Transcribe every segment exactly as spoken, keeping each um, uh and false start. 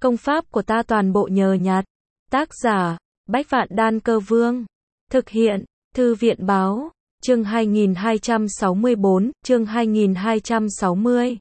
Công pháp của ta toàn bộ nhờ nhặt. Tác giả, Bách Vạn Đan Cơ Vương. Thực hiện, Thư viện Báo. Chương hai nghìn hai trăm sáu mươi bốn, chương hai nghìn hai trăm sáu mươi.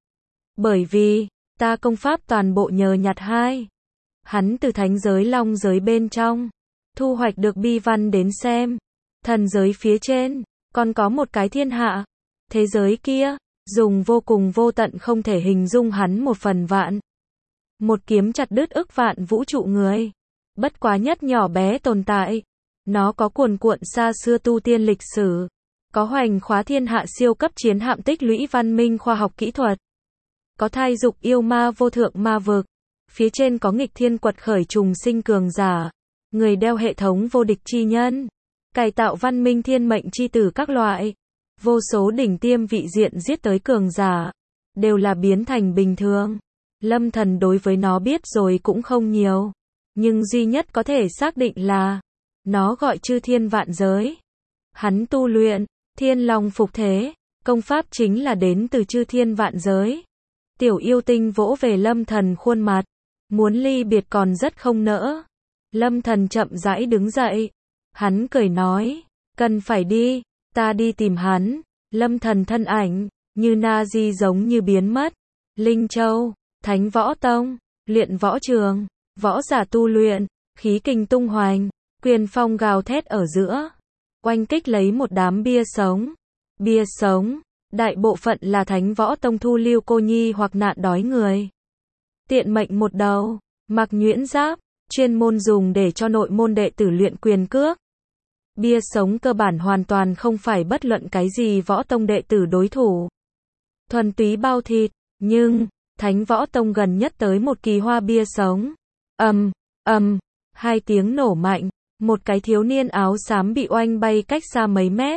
Bởi vì, ta công pháp toàn bộ nhờ nhặt hai. Hắn từ thánh giới long giới bên trong, thu hoạch được bi văn đến xem. Thần giới phía trên, còn có một cái thiên hạ. Thế giới kia, dùng vô cùng vô tận không thể hình dung hắn một phần vạn. Một kiếm chặt đứt ức vạn vũ trụ người. Bất quá nhất nhỏ bé tồn tại. Nó có cuồn cuộn xa xưa tu tiên lịch sử. Có hoành khóa thiên hạ siêu cấp chiến hạm tích lũy văn minh khoa học kỹ thuật. Có thai dục yêu ma vô thượng ma vực. Phía trên có nghịch thiên quật khởi trùng sinh cường giả. Người đeo hệ thống vô địch chi nhân. Cải tạo văn minh thiên mệnh chi tử các loại. Vô số đỉnh tiêm vị diện giết tới cường giả. Đều là biến thành bình thường. Lâm Thần đối với nó biết rồi cũng không nhiều. Nhưng duy nhất có thể xác định là nó gọi chư thiên vạn giới. Hắn tu luyện Thiên Long Phục Thế, công pháp chính là đến từ chư thiên vạn giới. Tiểu yêu tinh vỗ về Lâm Thần khuôn mặt, muốn ly biệt còn rất không nỡ. Lâm Thần chậm rãi đứng dậy, hắn cười nói, cần phải đi, ta đi tìm hắn. Lâm Thần thân ảnh như na di giống như biến mất. Linh Châu, Thánh Võ Tông, luyện võ trường, võ giả tu luyện, khí kình tung hoành, quyền phong gào thét ở giữa, oanh kích lấy một đám bia sống. Bia sống, đại bộ phận là Thánh Võ Tông thu lưu cô nhi hoặc nạn đói người. Tiện mệnh một đầu, mặc nhuyễn giáp, chuyên môn dùng để cho nội môn đệ tử luyện quyền cước. Bia sống cơ bản hoàn toàn không phải bất luận cái gì võ tông đệ tử đối thủ. Thuần túy bao thịt, nhưng Thánh Võ Tông gần nhất tới một kỳ hoa bia sống. Ầm, ầm, hai tiếng nổ mạnh, một cái thiếu niên áo xám bị oanh bay cách xa mấy mét.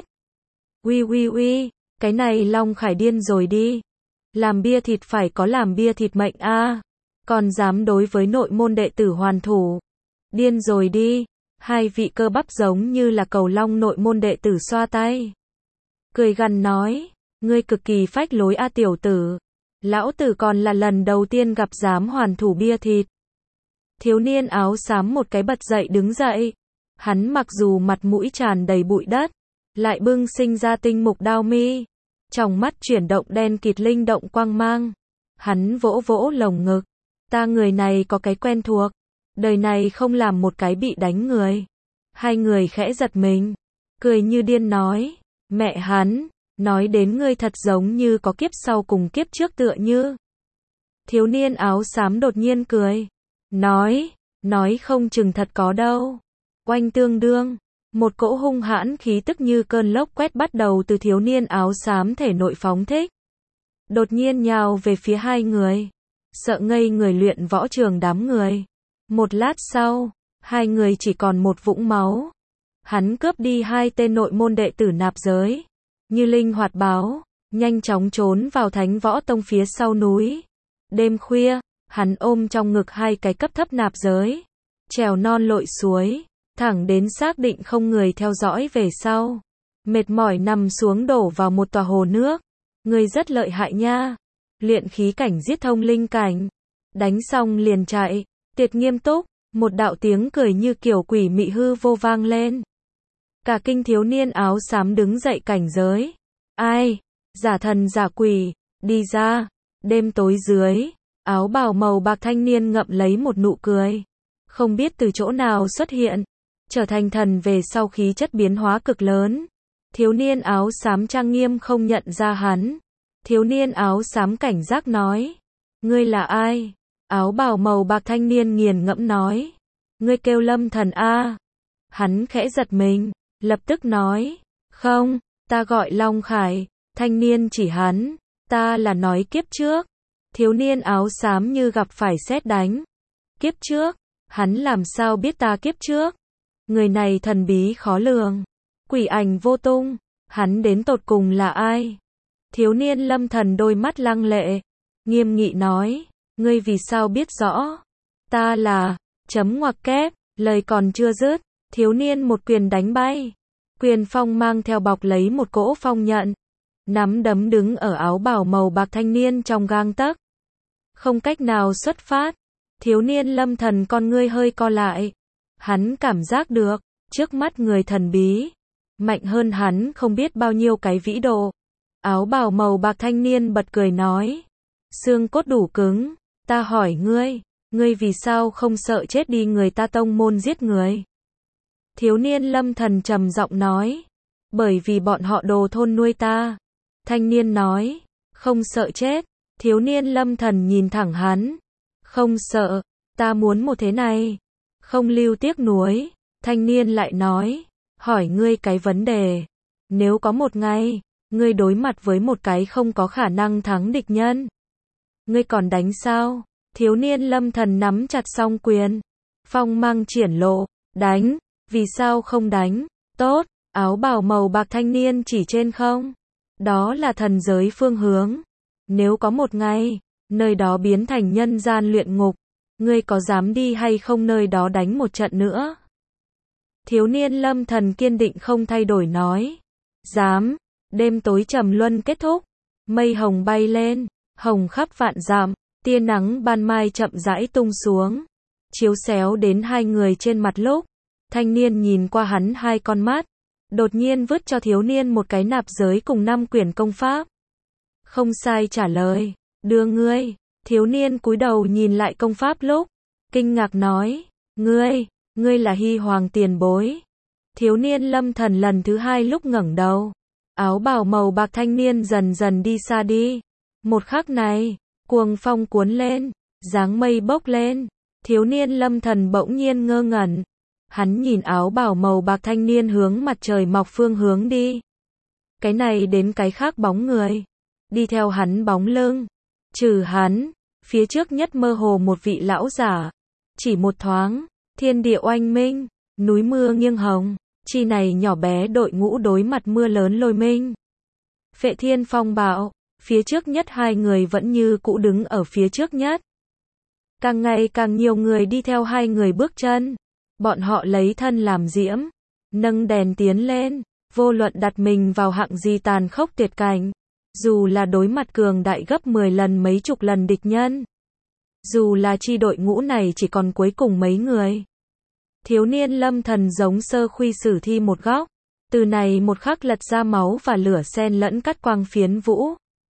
Uy uy uy, cái này Long Khải điên rồi đi. Làm bia thịt phải có làm bia thịt mệnh a, à. Còn dám đối với nội môn đệ tử hoàn thủ. Điên rồi đi. Hai vị cơ bắp giống như là cầu long nội môn đệ tử xoa tay. Cười gằn nói, ngươi cực kỳ phách lối a tiểu tử. Lão tử còn là lần đầu tiên gặp dám hoàn thủ bia thịt. Thiếu niên áo xám một cái bật dậy đứng dậy. Hắn mặc dù mặt mũi tràn đầy bụi đất, lại bưng sinh ra tinh mục đao mi. Trong mắt chuyển động đen kịt linh động quang mang. Hắn vỗ vỗ lồng ngực. Ta người này có cái quen thuộc. Đời này không làm một cái bị đánh người. Hai người khẽ giật mình. Cười như điên nói. Mẹ hắn, nói đến ngươi thật giống như có kiếp sau cùng kiếp trước tựa như. Thiếu niên áo xám đột nhiên cười. Nói, nói không chừng thật có đâu. Oanh tương đương, một cỗ hung hãn khí tức như cơn lốc quét bắt đầu từ thiếu niên áo xám thể nội phóng thích. Đột nhiên nhào về phía hai người. Sợ ngây người luyện võ trường đám người. Một lát sau, hai người chỉ còn một vũng máu. Hắn cướp đi hai tên nội môn đệ tử nạp giới. Như linh hoạt báo, nhanh chóng trốn vào Thánh Võ Tông phía sau núi. Đêm khuya, hắn ôm trong ngực hai cái cấp thấp nạp giới. Trèo non lội suối, thẳng đến xác định không người theo dõi về sau. Mệt mỏi nằm xuống đổ vào một tòa hồ nước. Người rất lợi hại nha. Luyện khí cảnh giết thông linh cảnh. Đánh xong liền chạy. Tiệt nghiêm túc, một đạo tiếng cười như kiểu quỷ mị hư vô vang lên. Cả kinh thiếu niên áo xám đứng dậy cảnh giới. Ai? Giả thần giả quỷ, đi ra. Đêm tối dưới, áo bào màu bạc thanh niên ngậm lấy một nụ cười. Không biết từ chỗ nào xuất hiện. Trở thành thần về sau khí chất biến hóa cực lớn. Thiếu niên áo xám trang nghiêm không nhận ra hắn. Thiếu niên áo xám cảnh giác nói. Ngươi là ai? Áo bào màu bạc thanh niên nghiền ngẫm nói. Ngươi kêu Lâm Thần a. Hắn khẽ giật mình, lập tức nói. Không, ta gọi Long Khải. Thanh niên chỉ hắn. Ta là nói kiếp trước. Thiếu niên áo xám như gặp phải sét đánh. Kiếp trước? Hắn làm sao biết ta kiếp trước? Người này thần bí khó lường. Quỷ ảnh vô tung. Hắn đến tột cùng là ai? Thiếu niên Lâm Thần đôi mắt lăng lệ. Nghiêm nghị nói. Ngươi vì sao biết rõ? Ta là, chấm ngoặc kép, lời còn chưa dứt, thiếu niên một quyền đánh bay. Quyền phong mang theo bọc lấy một cỗ phong nhận. Nắm đấm đứng ở áo bào màu bạc thanh niên trong gang tấc. Không cách nào xuất phát. Thiếu niên Lâm Thần con ngươi hơi co lại. Hắn cảm giác được, trước mắt người thần bí, mạnh hơn hắn không biết bao nhiêu cái vĩ độ. Áo bào màu bạc thanh niên bật cười nói. Xương cốt đủ cứng, ta hỏi ngươi, ngươi vì sao không sợ chết đi người ta tông môn giết người? Thiếu niên Lâm Thần trầm giọng nói. Bởi vì bọn họ đồ thôn nuôi ta. Thanh niên nói. Không sợ chết. Thiếu niên Lâm Thần nhìn thẳng hắn. Không sợ, ta muốn một thế này. Không lưu tiếc nuối. Thanh niên lại nói. Hỏi ngươi cái vấn đề. Nếu có một ngày, ngươi đối mặt với một cái không có khả năng thắng địch nhân, ngươi còn đánh sao? Thiếu niên Lâm Thần nắm chặt song quyền. Phong mang triển lộ. Đánh. Vì sao không đánh? Tốt. Áo bào màu bạc thanh niên chỉ trên không. Đó là thần giới phương hướng. Nếu có một ngày, nơi đó biến thành nhân gian luyện ngục, ngươi có dám đi hay không nơi đó đánh một trận nữa? Thiếu niên Lâm Thần kiên định không thay đổi nói. Dám. Đêm tối trầm luân kết thúc. Mây hồng bay lên. Hồng khắp vạn dặm. Tia nắng ban mai chậm rãi tung xuống. Chiếu xéo đến hai người trên mặt lúc. Thanh niên nhìn qua hắn hai con mắt. Đột nhiên vứt cho thiếu niên một cái nạp giới cùng năm quyển công pháp. Không sai trả lời. Đưa ngươi. Thiếu niên cúi đầu nhìn lại công pháp lúc. Kinh ngạc nói. Ngươi. Ngươi là Hy Hoàng tiền bối. Thiếu niên Lâm Thần lần thứ hai lúc ngẩng đầu. Áo bào màu bạc thanh niên dần dần đi xa đi. Một khắc này, cuồng phong cuốn lên, dáng mây bốc lên. Thiếu niên Lâm Thần bỗng nhiên ngơ ngẩn. Hắn nhìn áo bào màu bạc thanh niên hướng mặt trời mọc phương hướng đi. Cái này đến cái khác bóng người. Đi theo hắn bóng lưng. Trừ hắn, phía trước nhất mơ hồ một vị lão giả. Chỉ một thoáng, thiên địa oanh minh, núi mưa nghiêng hồng. Chi này nhỏ bé đội ngũ đối mặt mưa lớn lôi minh. Phệ thiên phong bạo, phía trước nhất hai người vẫn như cũ đứng ở phía trước nhất. Càng ngày càng nhiều người đi theo hai người bước chân. Bọn họ lấy thân làm diễm, nâng đèn tiến lên, vô luận đặt mình vào hạng gì tàn khốc tuyệt cảnh. Dù là đối mặt cường đại gấp mười lần mấy chục lần địch nhân. Dù là chi đội ngũ này chỉ còn cuối cùng mấy người. Thiếu niên Lâm Thần giống sơ khuy sử thi một góc. Từ này một khắc lật ra máu và lửa xen lẫn cắt quang phiến vũ.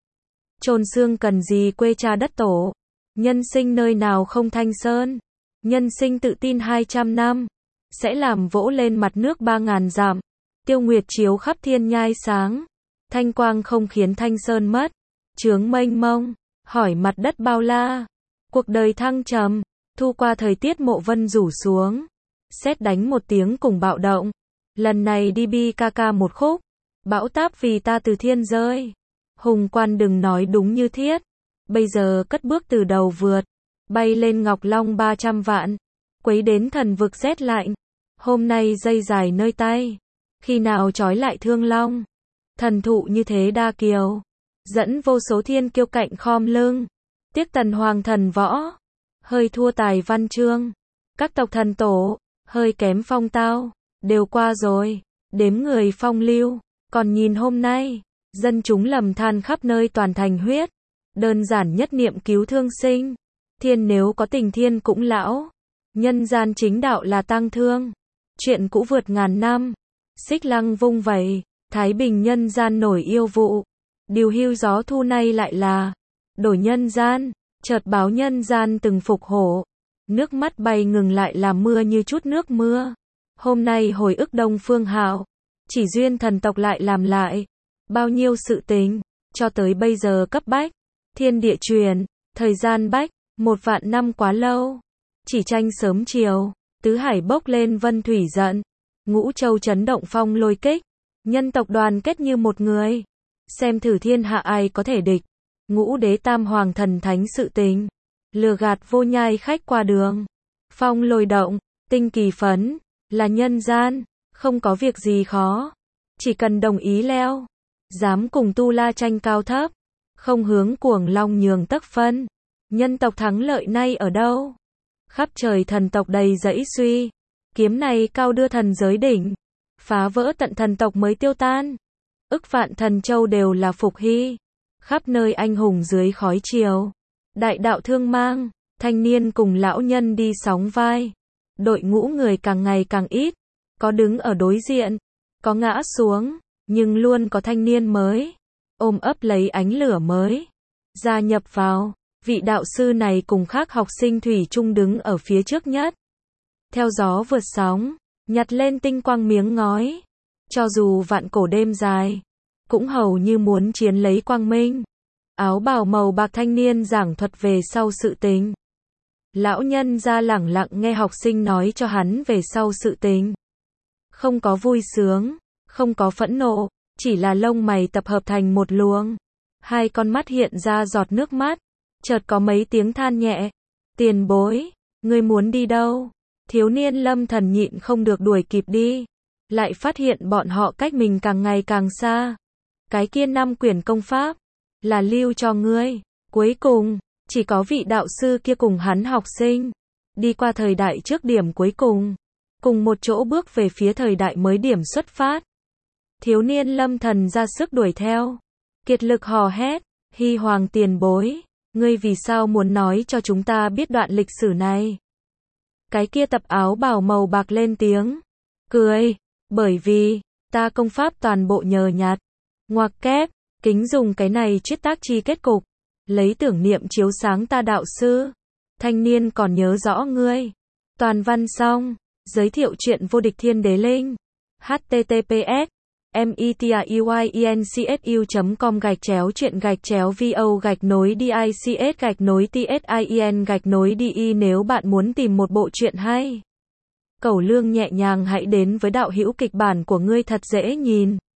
Chôn xương cần gì quê cha đất tổ. Nhân sinh nơi nào không thanh sơn. Nhân sinh tự tin hai trăm năm. Sẽ làm vỗ lên mặt nước ba ngàn dặm. Tiêu nguyệt chiếu khắp thiên nhai sáng. Thanh quang không khiến thanh sơn mất. Chướng mênh mông. Hỏi mặt đất bao la. Cuộc đời thăng trầm. Thu qua thời tiết mộ vân rủ xuống. Sét đánh một tiếng cùng bạo động. Lần này đi bi ca ca một khúc. Bão táp vì ta từ thiên rơi. Hùng quan đừng nói đúng như thiết. Bây giờ cất bước từ đầu vượt. Bay lên ngọc long ba trăm vạn. Quấy đến thần vực rét lạnh. Hôm nay dây dài nơi tay. Khi nào trói lại thương long. Thần thụ như thế đa kiều. Dẫn vô số thiên kiêu cạnh khom lưng. Tiếc tần hoàng thần võ. Hơi thua tài văn chương. Các tộc thần tổ. Hơi kém phong tao. Đều qua rồi. Đếm người phong lưu. Còn nhìn hôm nay. Dân chúng lầm than khắp nơi toàn thành huyết. Đơn giản nhất niệm cứu thương sinh. Thiên nếu có tình thiên cũng lão. Nhân gian chính đạo là tang thương. Chuyện cũ vượt ngàn năm. Xích lăng vung vẩy. Thái bình nhân gian nổi yêu vụ. Điều hưu gió thu nay lại là. Đổi nhân gian. Chợt báo nhân gian từng phục hổ. Nước mắt bay ngừng lại làm mưa như chút nước mưa. Hôm nay hồi ức Đông Phương Hạo. Chỉ duyên thần tộc lại làm lại. Bao nhiêu sự tình. Cho tới bây giờ cấp bách. Thiên địa truyền. Thời gian bách. Một vạn năm quá lâu. Chỉ tranh sớm chiều. Tứ hải bốc lên vân thủy giận. Ngũ châu chấn động phong lôi kích. Nhân tộc đoàn kết như một người. Xem thử thiên hạ ai có thể địch. Ngũ đế tam hoàng thần thánh sự tình. Lừa gạt vô nhai khách qua đường. Phong lôi động. Tinh kỳ phấn. Là nhân gian. Không có việc gì khó. Chỉ cần đồng ý leo. Dám cùng tu la tranh cao thấp. Không hướng cuồng long nhường tấc phân. Nhân tộc thắng lợi nay ở đâu? Khắp trời thần tộc đầy dẫy suy. Kiếm này cao đưa thần giới đỉnh. Phá vỡ tận thần tộc mới tiêu tan. Ức vạn thần châu đều là phục hy. Khắp nơi anh hùng dưới khói chiều. Đại đạo thương mang. Thanh niên cùng lão nhân đi sóng vai. Đội ngũ người càng ngày càng ít. Có đứng ở đối diện, có ngã xuống, nhưng luôn có thanh niên mới. Ôm ấp lấy ánh lửa mới. Gia nhập vào. Vị đạo sư này cùng khác học sinh thủy chung đứng ở phía trước nhất. Theo gió vượt sóng, nhặt lên tinh quang miếng ngói. Cho dù vạn cổ đêm dài, cũng hầu như muốn chiến lấy quang minh. Áo bào màu bạc thanh niên giảng thuật về sau sự tình. Lão nhân ra lẳng lặng nghe học sinh nói cho hắn về sau sự tình. Không có vui sướng, không có phẫn nộ, chỉ là lông mày tập hợp thành một luồng. Hai con mắt hiện ra giọt nước mắt, chợt có mấy tiếng than nhẹ. Tiền bối, ngươi muốn đi đâu? Thiếu niên Lâm Thần nhịn không được đuổi kịp đi. Lại phát hiện bọn họ cách mình càng ngày càng xa. Cái kia năm quyển công pháp, là lưu cho ngươi. Cuối cùng, chỉ có vị đạo sư kia cùng hắn học sinh. Đi qua thời đại trước điểm cuối cùng. Cùng một chỗ bước về phía thời đại mới điểm xuất phát. Thiếu niên Lâm Thần ra sức đuổi theo. Kiệt lực hò hét, Hy Hoàng tiền bối, ngươi vì sao muốn nói cho chúng ta biết đoạn lịch sử này? Cái kia tập áo bào màu bạc lên tiếng. Cười, bởi vì, ta công pháp toàn bộ nhờ nhạt. Ngoặc kép, kính dùng cái này triết tác chi kết cục. Lấy tưởng niệm chiếu sáng ta đạo sư. Thanh niên còn nhớ rõ ngươi. Toàn văn xong. Giới thiệu truyện vô địch thiên đế linh. H T T P S metruyincu chấm com gạch chéo chuyện gạch chéo vo gạch nối dics gạch nối tsin gạch nối di. Nếu bạn muốn tìm một bộ truyện hay, cẩu lương nhẹ nhàng hãy đến với đạo hữu kịch bản của ngươi thật dễ nhìn.